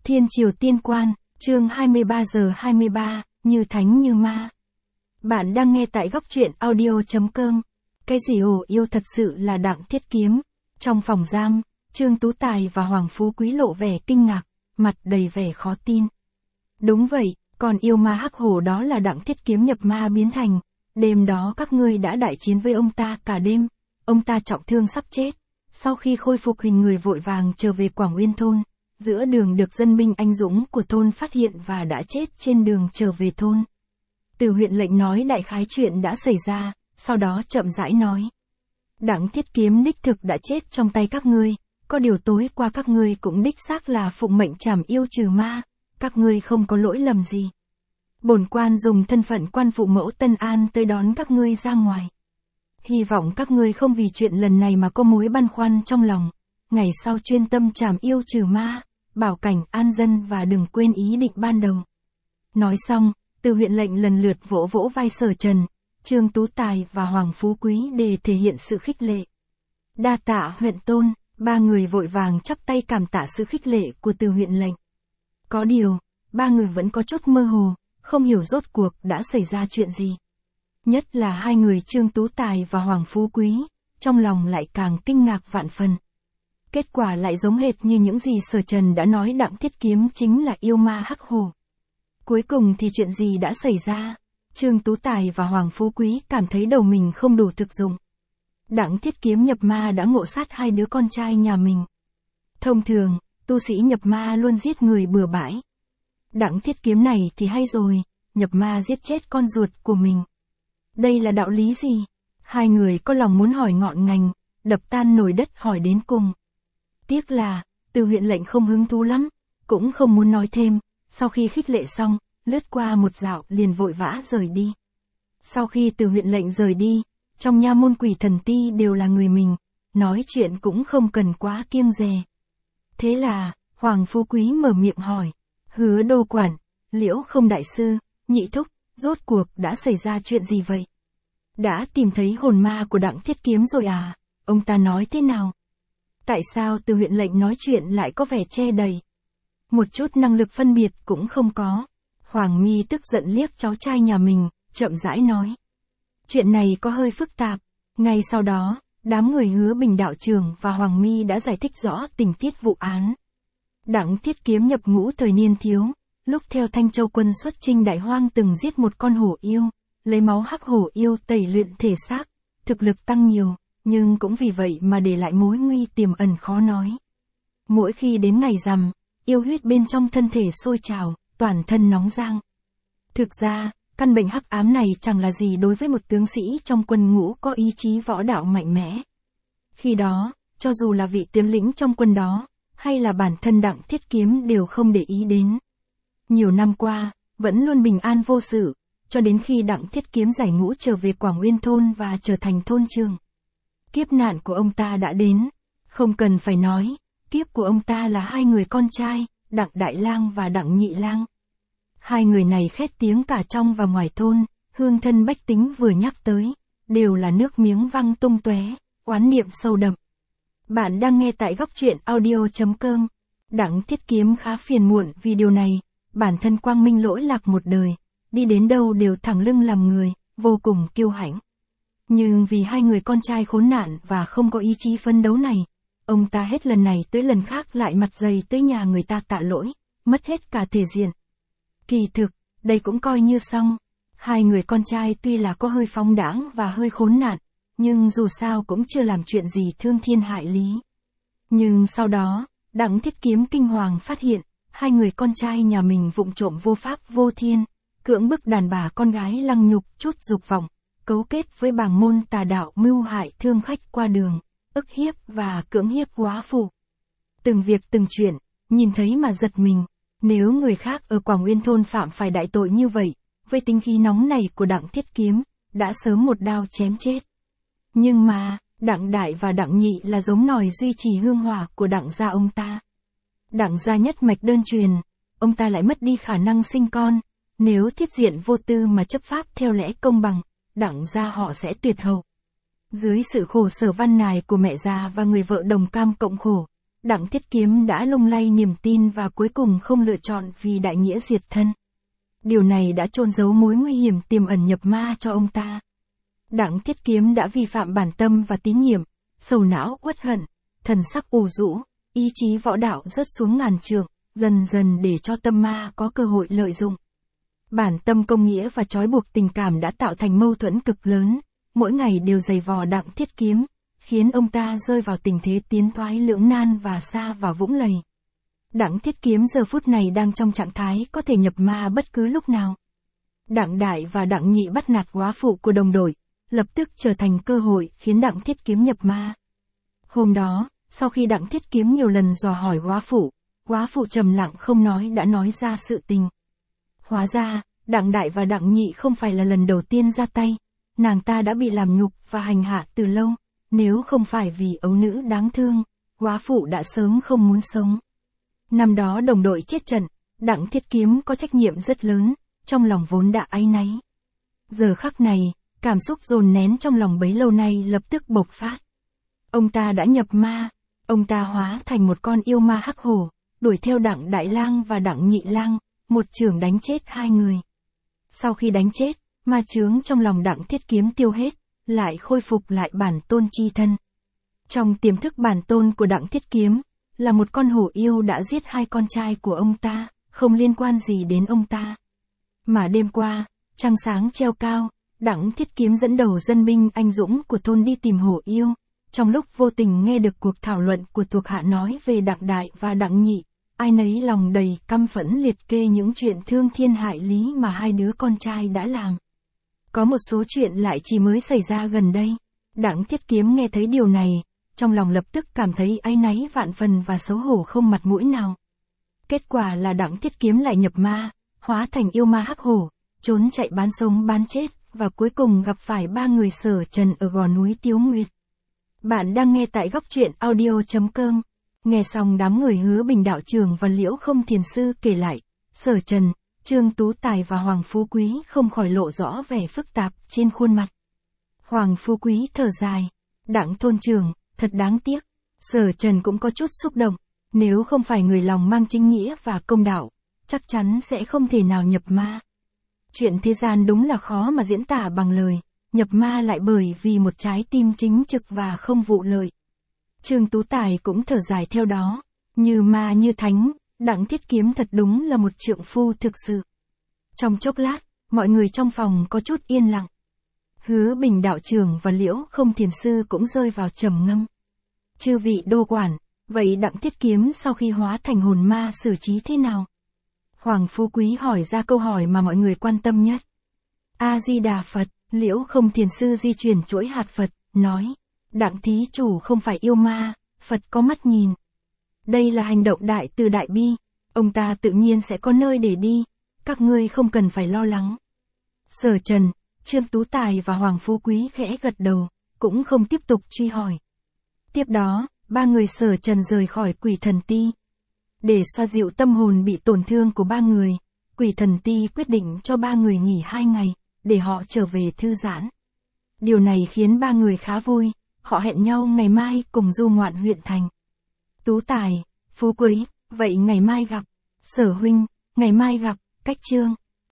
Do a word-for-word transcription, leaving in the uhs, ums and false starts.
Thiên Triều Tiên Quan, chương hai mươi ba giờ hai mươi ba, như thánh như ma. Bạn đang nghe tại góc truyện audio chấm com. Cái gì ồ yêu thật sự là Đặng Thiết Kiếm. Trong phòng giam, Trương Tú Tài và Hoàng Phú Quý lộ vẻ kinh ngạc, mặt đầy vẻ khó tin. Đúng vậy, còn yêu ma hắc hổ đó là Đặng Thiết Kiếm nhập ma biến thành. Đêm đó các ngươi đã đại chiến với ông ta cả đêm, ông ta trọng thương sắp chết. Sau khi khôi phục hình người vội vàng trở về Quảng Uyên thôn, giữa đường được dân binh anh dũng của thôn phát hiện và đã chết trên đường trở về thôn. Từ huyện lệnh nói đại khái chuyện đã xảy ra, sau đó chậm rãi nói. Đặng Thiết Kiếm đích thực đã chết trong tay các ngươi, có điều tối qua các ngươi cũng đích xác là phụng mệnh trảm yêu trừ ma, các ngươi không có lỗi lầm gì. Bổn quan dùng thân phận quan phụ mẫu Tân An tới đón các ngươi ra ngoài. Hy vọng các ngươi không vì chuyện lần này mà có mối băn khoăn trong lòng, ngày sau chuyên tâm trảm yêu trừ ma, bảo cảnh an dân và đừng quên ý định ban đầu. Nói xong, từ huyện lệnh lần lượt vỗ vỗ vai Sở Trần, Trương Tú Tài và Hoàng Phú Quý để thể hiện sự khích lệ. Đa tạ huyện tôn, ba người vội vàng chắp tay cảm tạ sự khích lệ của từ huyện lệnh. Có điều, ba người vẫn có chút mơ hồ, không hiểu rốt cuộc đã xảy ra chuyện gì. Nhất là hai người Trương Tú Tài và Hoàng Phú Quý, trong lòng lại càng kinh ngạc vạn phần. Kết quả lại giống hệt như những gì Sở Trần đã nói Đặng Thiết Kiếm chính là yêu ma hắc hổ. Cuối cùng thì chuyện gì đã xảy ra? Trương Tú Tài và Hoàng Phú Quý cảm thấy đầu mình không đủ thực dụng. Đặng Thiết Kiếm nhập ma đã ngộ sát hai đứa con trai nhà mình. Thông thường, tu sĩ nhập ma luôn giết người bừa bãi. Đặng Thiết Kiếm này thì hay rồi, nhập ma giết chết con ruột của mình. Đây là đạo lý gì? Hai người có lòng muốn hỏi ngọn ngành, đập tan nồi đất hỏi đến cùng. Tiếc là, từ huyện lệnh không hứng thú lắm, cũng không muốn nói thêm, sau khi khích lệ xong, lướt qua một dạo liền vội vã rời đi. Sau khi từ huyện lệnh rời đi, trong nha môn Quỷ Thần Ti đều là người mình, nói chuyện cũng không cần quá kiêng dè. Thế là, Hoàng Phú Quý mở miệng hỏi, Hứa đô quản, Liễu Không đại sư, Nhị thúc, rốt cuộc đã xảy ra chuyện gì vậy? Đã tìm thấy hồn ma của Đặng Thiết Kiếm rồi à? Ông ta nói thế nào? Tại sao từ huyện lệnh nói chuyện lại có vẻ che đầy? Một chút năng lực phân biệt cũng không có. Hoàng Mi tức giận liếc cháu trai nhà mình, chậm rãi nói. Chuyện này có hơi phức tạp. Ngay sau đó, đám người Hứa Bình đạo trưởng và Hoàng Mi đã giải thích rõ tình tiết vụ án. Đặng Thiết Kiếm nhập ngũ thời niên thiếu, lúc theo Thanh Châu quân xuất chinh Đại Hoang từng giết một con hổ yêu, lấy máu hắc hổ yêu tẩy luyện thể xác, thực lực tăng nhiều, nhưng cũng vì vậy mà để lại mối nguy tiềm ẩn khó nói. Mỗi khi đến ngày rằm, yêu huyết bên trong thân thể sôi trào, toàn thân nóng rang. Thực ra, căn bệnh hắc ám này chẳng là gì đối với một tướng sĩ trong quân ngũ có ý chí võ đạo mạnh mẽ. Khi đó, cho dù là vị tướng lĩnh trong quân đó, hay là bản thân Đặng Thiết Kiếm đều không để ý đến. Nhiều năm qua, vẫn luôn bình an vô sự, cho đến khi Đặng Thiết Kiếm giải ngũ trở về Quảng Uyên thôn và trở thành thôn trưởng. Kiếp nạn của ông ta đã đến, không cần phải nói, kiếp của ông ta là hai người con trai, Đặng Đại Lang và Đặng Nhị Lang. Hai người này khét tiếng cả trong và ngoài thôn, hương thân bách tính vừa nhắc tới, đều là nước miếng văng tung tóe, oán niệm sâu đậm. Bạn đang nghe tại góc truyện audio chấm com. Đặng Thiết Kiếm khá phiền muộn vì điều này, bản thân quang minh lỗi lạc một đời, đi đến đâu đều thẳng lưng làm người, vô cùng kiêu hãnh. Nhưng vì hai người con trai khốn nạn và không có ý chí phấn đấu này, ông ta hết lần này tới lần khác lại mặt dày tới nhà người ta tạ lỗi, mất hết cả thể diện. Kỳ thực, đây cũng coi như xong. Hai người con trai tuy là có hơi phóng đãng và hơi khốn nạn, nhưng dù sao cũng chưa làm chuyện gì thương thiên hại lý. Nhưng sau đó, Đặng Thiết Kiếm kinh hoàng phát hiện, hai người con trai nhà mình vụng trộm vô pháp vô thiên, cưỡng bức đàn bà con gái lăng nhục chút dục vọng, cấu kết với bảng môn tà đạo mưu hại thương khách qua đường, ức hiếp và cưỡng hiếp góa phụ. Từng việc từng chuyện, nhìn thấy mà giật mình, nếu người khác ở Quảng Uyên thôn phạm phải đại tội như vậy, với tính khí nóng này của Đặng Thiết Kiếm, đã sớm một đao chém chết. Nhưng mà, Đặng Đại và Đặng Nhị là giống nòi duy trì hương hỏa của Đặng gia ông ta. Đặng gia nhất mạch đơn truyền, ông ta lại mất đi khả năng sinh con, nếu thiết diện vô tư mà chấp pháp theo lẽ công bằng, Đặng gia họ sẽ tuyệt hậu. Dưới sự khổ sở van nài của mẹ già và người vợ đồng cam cộng khổ, Đặng Thiết Kiếm đã lung lay niềm tin và cuối cùng không lựa chọn vì đại nghĩa diệt thân. Điều này đã chôn giấu mối nguy hiểm tiềm ẩn nhập ma cho ông ta. Đặng Thiết Kiếm đã vi phạm bản tâm và tín nhiệm, sầu não uất hận, thần sắc ù rũ, ý chí võ đạo rớt xuống ngàn trượng, dần dần để cho tâm ma có cơ hội lợi dụng. Bản tâm công nghĩa và trói buộc tình cảm đã tạo thành mâu thuẫn cực lớn, mỗi ngày đều giày vò Đặng Thiết Kiếm, khiến ông ta rơi vào tình thế tiến thoái lưỡng nan và sa vào vũng lầy. Đặng Thiết Kiếm giờ phút này đang trong trạng thái có thể nhập ma bất cứ lúc nào. Đặng Đại và Đặng Nhị bắt nạt góa phụ của đồng đội, lập tức trở thành cơ hội khiến Đặng Thiết Kiếm nhập ma. Hôm đó, sau khi Đặng Thiết Kiếm nhiều lần dò hỏi góa phụ, góa phụ trầm lặng không nói đã nói ra sự tình. Hóa ra, Đặng Đại và Đặng Nhị không phải là lần đầu tiên ra tay, nàng ta đã bị làm nhục và hành hạ từ lâu, nếu không phải vì ấu nữ đáng thương, góa phụ đã sớm không muốn sống. Năm đó đồng đội chết trận, Đặng Thiết Kiếm có trách nhiệm rất lớn, trong lòng vốn đã áy náy. Giờ khắc này, cảm xúc dồn nén trong lòng bấy lâu nay lập tức bộc phát. Ông ta đã nhập ma, ông ta hóa thành một con yêu ma hắc hổ, đuổi theo Đặng Đại Lang và Đặng Nhị Lang, một chưởng đánh chết hai người. Sau khi đánh chết, ma chướng trong lòng Đặng Thiết Kiếm tiêu hết, lại khôi phục lại bản tôn chi thân. Trong tiềm thức bản tôn của Đặng Thiết Kiếm, là một con hổ yêu đã giết hai con trai của ông ta, không liên quan gì đến ông ta. Mà đêm qua, trăng sáng treo cao, Đặng Thiết Kiếm dẫn đầu dân binh anh dũng của thôn đi tìm hổ yêu, trong lúc vô tình nghe được cuộc thảo luận của thuộc hạ nói về Đặng Đại và Đặng Nhị, ai nấy lòng đầy căm phẫn liệt kê những chuyện thương thiên hại lý mà hai đứa con trai đã làm. Có một số chuyện lại chỉ mới xảy ra gần đây. Đặng Thiết Kiếm nghe thấy điều này, trong lòng lập tức cảm thấy áy náy vạn phần và xấu hổ không mặt mũi nào. Kết quả là Đặng Thiết Kiếm lại nhập ma, hóa thành yêu ma hắc hổ, trốn chạy bán sống bán chết, và cuối cùng gặp phải ba người Sở Trần ở gò núi Tiếu Nguyệt. Bạn đang nghe tại góc truyện audio chấm com. Nghe xong đám người Hứa Bình đạo trưởng và Liễu Không Thiền sư kể lại, Sở Trần, Trương Tú Tài và Hoàng Phú Quý không khỏi lộ rõ vẻ phức tạp trên khuôn mặt. Hoàng Phú Quý thở dài, Đặng thôn trưởng, thật đáng tiếc. Sở Trần cũng có chút xúc động, nếu không phải người lòng mang chính nghĩa và công đạo, chắc chắn sẽ không thể nào nhập ma. Chuyện thế gian đúng là khó mà diễn tả bằng lời, nhập ma lại bởi vì một trái tim chính trực và không vụ lợi. Trương Tú Tài cũng thở dài theo đó, như ma như thánh, Đặng Thiết Kiếm thật đúng là một trượng phu thực sự. Trong chốc lát, mọi người trong phòng có chút yên lặng. Hứa Bình đạo trưởng và Liễu Không Thiền sư cũng rơi vào trầm ngâm. Chư vị đô quản, vậy Đặng Thiết Kiếm sau khi hóa thành hồn ma xử trí thế nào? Hoàng Phú Quý hỏi ra câu hỏi mà mọi người quan tâm nhất. A-di-đà Phật, Liễu Không Thiền sư di chuyển chuỗi hạt Phật, nói, Đặng thí chủ không phải yêu ma, Phật có mắt nhìn. Đây là hành động đại từ đại bi, ông ta tự nhiên sẽ có nơi để đi, các ngươi không cần phải lo lắng. Sở Trần, Trương Tú Tài và Hoàng Phú Quý khẽ gật đầu, cũng không tiếp tục truy hỏi. Tiếp đó, ba người Sở Trần rời khỏi Quỷ Thần Ti. Để xoa dịu tâm hồn bị tổn thương của ba người, Quỷ Thần Ti quyết định cho ba người nghỉ hai ngày, để họ trở về thư giãn. Điều này khiến ba người khá vui, họ hẹn nhau ngày mai cùng du ngoạn huyện thành. Tú Tài, Phú Quý, vậy ngày mai gặp. Sở huynh, ngày mai gặp, cách Trương.